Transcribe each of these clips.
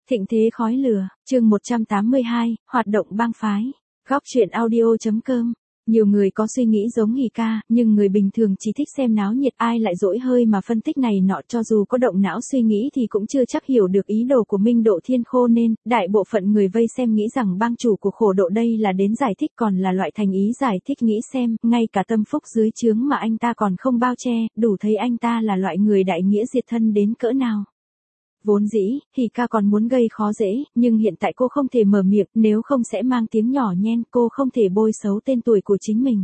Thịnh thế khói lửa, chương 182, hoạt động bang phái. Góc truyện audio.com. Nhiều người có suy nghĩ giống Hỉ Ca, nhưng người bình thường chỉ thích xem náo nhiệt, ai lại dỗi hơi mà phân tích này nọ, cho dù có động não suy nghĩ thì cũng chưa chắc hiểu được ý đồ của Minh Độ Thiên Khô, nên đại bộ phận người vây xem nghĩ rằng bang chủ của Khổ Độ đây là đến giải thích, còn là loại thành ý giải thích. Nghĩ xem, ngay cả tâm phúc dưới trướng mà anh ta còn không bao che, đủ thấy anh ta là loại người đại nghĩa diệt thân đến cỡ nào. Vốn dĩ, Hỉ Ca còn muốn gây khó dễ, nhưng hiện tại cô không thể mở miệng, nếu không sẽ mang tiếng nhỏ nhen, cô không thể bôi xấu tên tuổi của chính mình.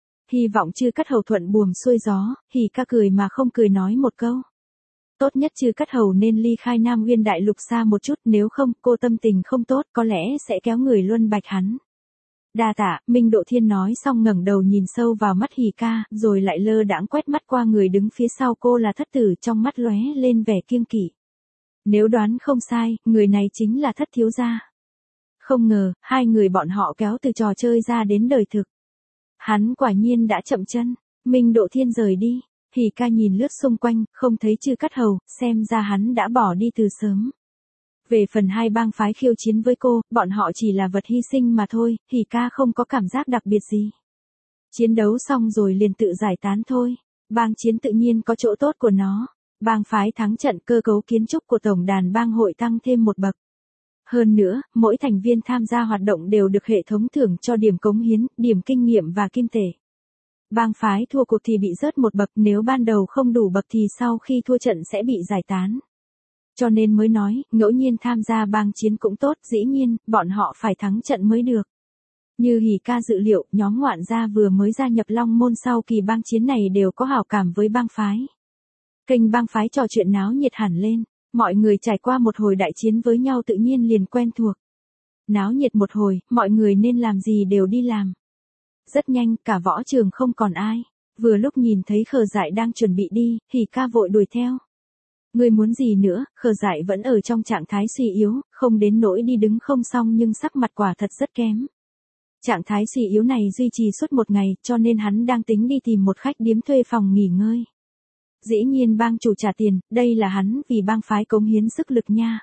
Hy vọng Chư Cắt Hầu thuận buồm xuôi gió, Hỉ Ca cười mà không cười nói một câu. Tốt nhất Chư Cắt Hầu nên ly khai Nam Nguyên Đại Lục xa một chút, nếu không, cô tâm tình không tốt, có lẽ sẽ kéo người luân bạch hắn. Đa tạ, Minh Độ Thiên nói xong ngẩng đầu nhìn sâu vào mắt Hỉ Ca, rồi lại lơ đãng quét mắt qua người đứng phía sau cô là Thất Tử, trong mắt lóe lên vẻ kiêng kỵ. Nếu đoán không sai, người này chính là Thất thiếu gia. Không ngờ, hai người bọn họ kéo từ trò chơi ra đến đời thực. Hắn quả nhiên đã chậm chân. Minh Độ Thiên rời đi. Hỉ Ca nhìn lướt xung quanh, không thấy Chư Cắt Hầu, xem ra hắn đã bỏ đi từ sớm. Về phần hai bang phái khiêu chiến với cô, bọn họ chỉ là vật hy sinh mà thôi, Hỉ Ca không có cảm giác đặc biệt gì. Chiến đấu xong rồi liền tự giải tán thôi. Bang chiến tự nhiên có chỗ tốt của nó. Bang phái thắng trận, cơ cấu kiến trúc của tổng đàn bang hội tăng thêm một bậc. Hơn nữa, mỗi thành viên tham gia hoạt động đều được hệ thống thưởng cho điểm cống hiến, điểm kinh nghiệm và kim tệ. Bang phái thua cuộc thì bị rớt một bậc, nếu ban đầu không đủ bậc thì sau khi thua trận sẽ bị giải tán. Cho nên mới nói, ngẫu nhiên tham gia bang chiến cũng tốt, dĩ nhiên, bọn họ phải thắng trận mới được. Như Hỉ Ca dự liệu, nhóm ngoạn gia vừa mới gia nhập Long Môn sau kỳ bang chiến này đều có hảo cảm với bang phái. Kênh bang phái trò chuyện náo nhiệt hẳn lên, mọi người trải qua một hồi đại chiến với nhau tự nhiên liền quen thuộc. Náo nhiệt một hồi, mọi người nên làm gì đều đi làm. Rất nhanh, cả võ trường không còn ai. Vừa lúc nhìn thấy Khờ Dại đang chuẩn bị đi, Hỉ Ca vội đuổi theo. Ngươi muốn gì nữa? Khờ Dại vẫn ở trong trạng thái suy yếu, không đến nỗi đi đứng không xong nhưng sắc mặt quả thật rất kém. Trạng thái suy yếu này duy trì suốt một ngày, cho nên hắn đang tính đi tìm một khách điếm thuê phòng nghỉ ngơi. Dĩ nhiên bang chủ trả tiền, đây là hắn vì bang phái cống hiến sức lực nha.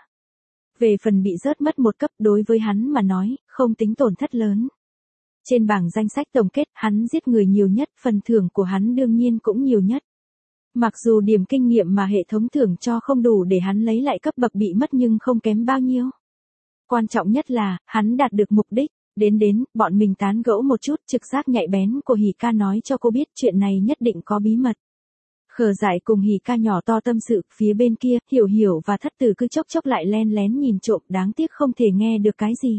Về phần bị rớt mất một cấp, đối với hắn mà nói, không tính tổn thất lớn. Trên bảng danh sách tổng kết, hắn giết người nhiều nhất, phần thưởng của hắn đương nhiên cũng nhiều nhất. Mặc dù điểm kinh nghiệm mà hệ thống thưởng cho không đủ để hắn lấy lại cấp bậc bị mất nhưng không kém bao nhiêu. Quan trọng nhất là, hắn đạt được mục đích. Đến, bọn mình tán gẫu một chút, trực giác nhạy bén của Hỉ Ca nói cho cô biết chuyện này nhất định có bí mật. Khờ Dại cùng Hỉ Ca nhỏ to tâm sự, phía bên kia, Hiểu Hiểu và Thất Tử cứ chốc chốc lại len lén nhìn trộm, đáng tiếc không thể nghe được cái gì.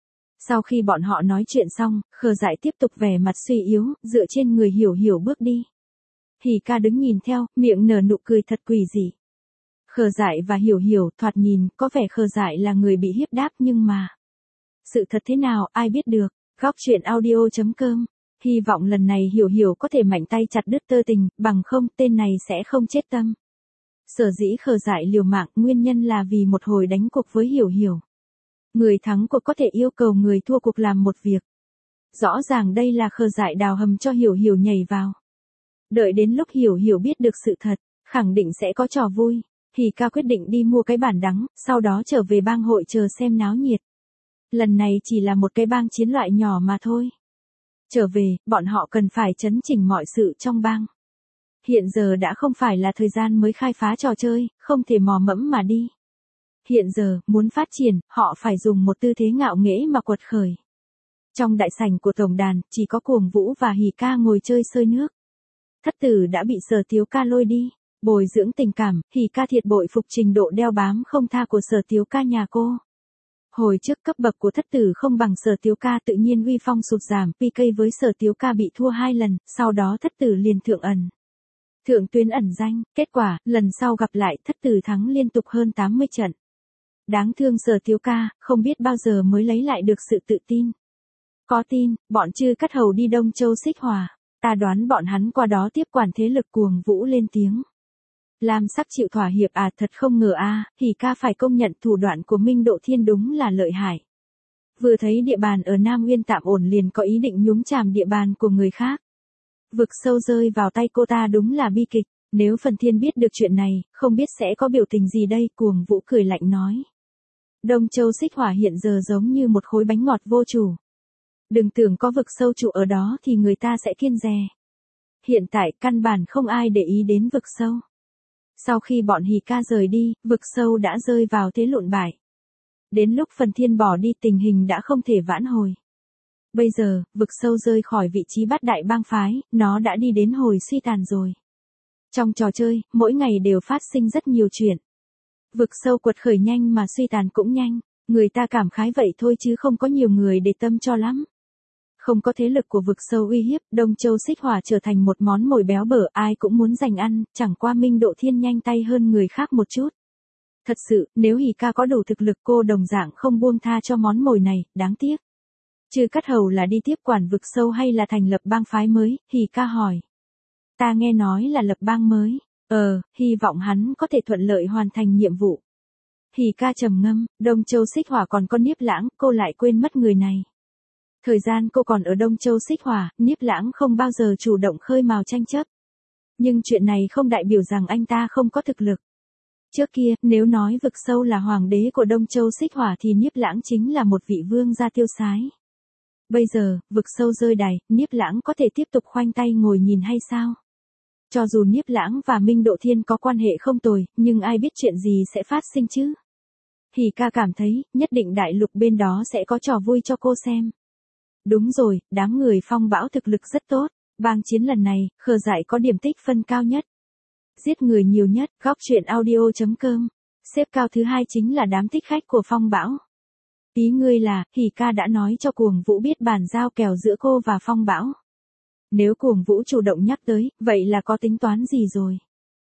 Sau khi bọn họ nói chuyện xong, Khờ Dại tiếp tục vẻ mặt suy yếu, dựa trên người Hiểu Hiểu bước đi. Hỉ Ca đứng nhìn theo, miệng nở nụ cười thật quỷ dị. Khờ Dại và Hiểu Hiểu thoạt nhìn, có vẻ Khờ Dại là người bị hiếp đáp nhưng mà... sự thật thế nào, ai biết được. Góc truyện audio.com. Hy vọng lần này Hiểu Hiểu có thể mạnh tay chặt đứt tơ tình, bằng không tên này sẽ không chết tâm. Sở dĩ Khờ Dại liều mạng, nguyên nhân là vì một hồi đánh cuộc với Hiểu Hiểu. Người thắng cuộc có thể yêu cầu người thua cuộc làm một việc. Rõ ràng đây là Khờ Dại đào hầm cho Hiểu Hiểu nhảy vào. Đợi đến lúc Hiểu Hiểu biết được sự thật, khẳng định sẽ có trò vui. Hỉ Ca quyết định đi mua cái bản đắng, sau đó trở về bang hội chờ xem náo nhiệt. Lần này chỉ là một cái bang chiến loại nhỏ mà thôi. Trở về, bọn họ cần phải chấn chỉnh mọi sự trong bang. Hiện giờ đã không phải là thời gian mới khai phá trò chơi, không thể mò mẫm mà đi. Hiện giờ, muốn phát triển, họ phải dùng một tư thế ngạo nghễ mà quật khởi. Trong đại sảnh của tổng đàn, chỉ có Cuồng Vũ và Hỉ Ca ngồi chơi sơi nước. Thất Tử đã bị Sở Tiếu Ca lôi đi. Bồi dưỡng tình cảm, Hỉ Ca thiệt bội phục trình độ đeo bám không tha của Sở Tiếu Ca nhà cô. Hồi trước cấp bậc của Thất Tử không bằng Sở Tiếu Ca, tự nhiên uy phong sụt giảm, PK với Sở Tiếu Ca bị thua 2 lần, sau đó Thất Tử liền thượng tuyến ẩn danh, kết quả, lần sau gặp lại Thất Tử thắng liên tục hơn 80 trận. Đáng thương Sở Tiếu Ca, không biết bao giờ mới lấy lại được sự tự tin. Có tin, bọn Chư Cắt Hầu đi Đông Châu Xích Hòa, ta đoán bọn hắn qua đó tiếp quản thế lực. Cuồng Vũ lên tiếng. Lam Sắc chịu thỏa hiệp à, thật không ngờ a, Hỉ Ca phải công nhận thủ đoạn của Minh Độ Thiên đúng là lợi hại. Vừa thấy địa bàn ở Nam Nguyên tạm ổn liền có ý định nhúng chàm địa bàn của người khác. Vực sâu rơi vào tay cô ta đúng là bi kịch, nếu Phần Thiên biết được chuyện này, không biết sẽ có biểu tình gì đây. Cuồng Vũ cười lạnh nói. Đông Châu Xích Hỏa hiện giờ giống như một khối bánh ngọt vô chủ. Đừng tưởng có vực sâu trụ ở đó thì người ta sẽ kiêng dè. Hiện tại căn bản không ai để ý đến vực sâu. Sau khi bọn Hỉ Ca rời đi, vực sâu đã rơi vào thế lụn bại. Đến lúc Phần Thiên bỏ đi tình hình đã không thể vãn hồi. Bây giờ, vực sâu rơi khỏi vị trí bát đại bang phái, nó đã đi đến hồi suy tàn rồi. Trong trò chơi, mỗi ngày đều phát sinh rất nhiều chuyện. Vực sâu quật khởi nhanh mà suy tàn cũng nhanh, người ta cảm khái vậy thôi chứ không có nhiều người để tâm cho lắm. Không có thế lực của vực sâu uy hiếp, Đông Châu Xích Hỏa trở thành một món mồi béo bở, ai cũng muốn giành ăn, chẳng qua Minh Độ Thiên nhanh tay hơn người khác một chút. Thật sự, nếu Hỉ Ca có đủ thực lực cô đồng dạng không buông tha cho món mồi này, đáng tiếc. Chư Cát Hầu là đi tiếp quản vực sâu hay là thành lập bang phái mới, Hỉ Ca hỏi. Ta nghe nói là lập bang mới, hy vọng hắn có thể thuận lợi hoàn thành nhiệm vụ. Hỉ Ca trầm ngâm, Đông Châu Xích Hỏa còn có Niếp Lãng, cô lại quên mất người này. Thời gian cô còn ở Đông Châu Xích Hỏa, Niếp Lãng không bao giờ chủ động khơi mào tranh chấp. Nhưng chuyện này không đại biểu rằng anh ta không có thực lực. Trước kia, nếu nói vực sâu là hoàng đế của Đông Châu Xích Hỏa thì Niếp Lãng chính là một vị vương gia tiêu sái. Bây giờ, vực sâu rơi đài, Niếp Lãng có thể tiếp tục khoanh tay ngồi nhìn hay sao? Cho dù Niếp Lãng và Minh Độ Thiên có quan hệ không tồi, nhưng ai biết chuyện gì sẽ phát sinh chứ? Hỉ Ca cảm thấy, nhất định đại lục bên đó sẽ có trò vui cho cô xem. Đúng rồi, đám người Phong Bão thực lực rất tốt, bang chiến lần này, Khờ Dại có điểm tích phân cao nhất. Giết người nhiều nhất, góc truyện audio.com. Xếp cao thứ hai chính là đám thích khách của Phong Bão. Ý ngươi là, Hỉ Ca đã nói cho Cuồng Vũ biết bàn giao kèo giữa cô và Phong Bão. Nếu Cuồng Vũ chủ động nhắc tới, vậy là có tính toán gì rồi?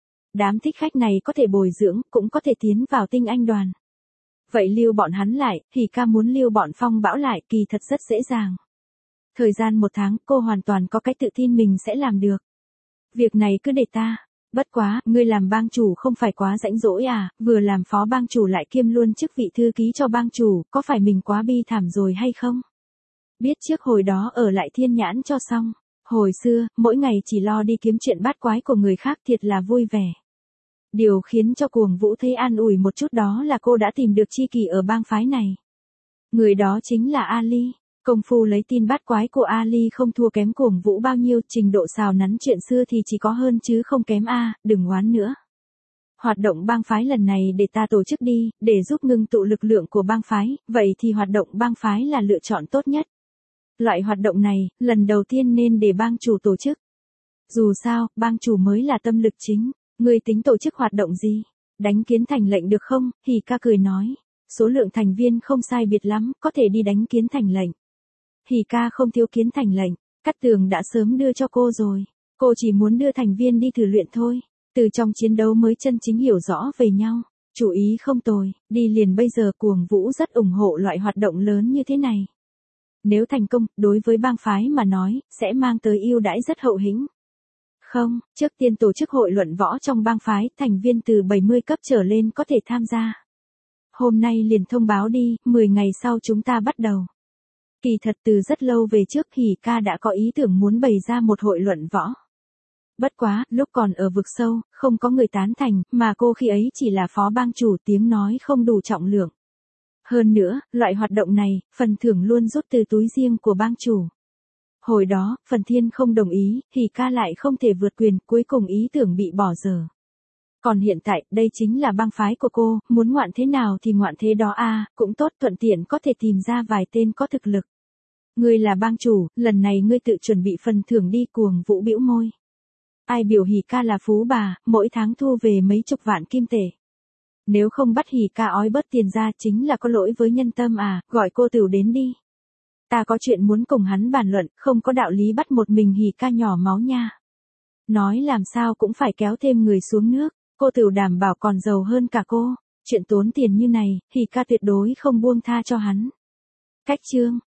Đám thích khách này có thể bồi dưỡng, cũng có thể tiến vào tinh anh đoàn. Vậy lưu bọn hắn lại, Hỉ Ca muốn lưu bọn Phong Bão lại kỳ thật rất dễ dàng. Thời gian 1 tháng, cô hoàn toàn có cái tự tin mình sẽ làm được. Việc này cứ để ta. Bất quá, ngươi làm bang chủ không phải quá rãnh rỗi à, vừa làm phó bang chủ lại kiêm luôn chức vị thư ký cho bang chủ, có phải mình quá bi thảm rồi hay không? Biết trước hồi đó ở lại Thiên Nhãn cho xong. Hồi xưa, mỗi ngày chỉ lo đi kiếm chuyện bát quái của người khác thiệt là vui vẻ. Điều khiến cho Cuồng Vũ thấy an ủi một chút đó là cô đã tìm được tri kỷ ở bang phái này. Người đó chính là Ali. Công phu lấy tin bát quái của Ali không thua kém Cuồng Vũ bao nhiêu, trình độ xào nắn chuyện xưa thì chỉ có hơn chứ không kém đừng oán nữa. Hoạt động bang phái lần này để ta tổ chức đi, để giúp ngưng tụ lực lượng của bang phái, vậy thì hoạt động bang phái là lựa chọn tốt nhất. Loại hoạt động này, lần đầu tiên nên để bang chủ tổ chức. Dù sao, bang chủ mới là tâm lực chính, ngươi tính tổ chức hoạt động gì? Đánh Kiến Thành lệnh được không? Hỉ Ca cười nói. Số lượng thành viên không sai biệt lắm, có thể đi đánh Kiến Thành lệnh. Hỉ Ca không thiếu Kiến Thành lệnh, Cát Tường đã sớm đưa cho cô rồi. Cô chỉ muốn đưa thành viên đi thử luyện thôi. Từ trong chiến đấu mới chân chính hiểu rõ về nhau. Chủ ý không tồi, đi liền bây giờ. Cuồng Vũ rất ủng hộ loại hoạt động lớn như thế này. Nếu thành công, đối với bang phái mà nói, sẽ mang tới ưu đãi rất hậu hĩnh. Không, trước tiên tổ chức hội luận võ trong bang phái, thành viên từ 70 cấp trở lên có thể tham gia. Hôm nay liền thông báo đi, 10 ngày sau chúng ta bắt đầu. Kỳ thật từ rất lâu về trước Hỉ Ca đã có ý tưởng muốn bày ra một hội luận võ. Bất quá, lúc còn ở vực sâu, không có người tán thành, mà cô khi ấy chỉ là phó bang chủ, tiếng nói không đủ trọng lượng. Hơn nữa, loại hoạt động này, phần thưởng luôn rút từ túi riêng của bang chủ. Hồi đó, Phần Thiên không đồng ý, Hỉ Ca lại không thể vượt quyền, cuối cùng ý tưởng bị bỏ dở. Còn hiện tại, đây chính là bang phái của cô, muốn ngoạn thế nào thì ngoạn thế đó cũng tốt, thuận tiện có thể tìm ra vài tên có thực lực. Ngươi là bang chủ, lần này ngươi tự chuẩn bị phần thưởng đi. Cuồng Vũ bĩu môi. Ai biểu Hỉ Ca là phú bà, mỗi tháng thu về mấy chục vạn kim tệ. Nếu không bắt Hỉ Ca ói bớt tiền ra chính là có lỗi với nhân tâm gọi cô Tửu đến đi. Ta có chuyện muốn cùng hắn bàn luận, không có đạo lý bắt một mình Hỉ Ca nhỏ máu nha. Nói làm sao cũng phải kéo thêm người xuống nước, cô Tửu đảm bảo còn giàu hơn cả cô. Chuyện tốn tiền như này, Hỉ Ca tuyệt đối không buông tha cho hắn. Cách chương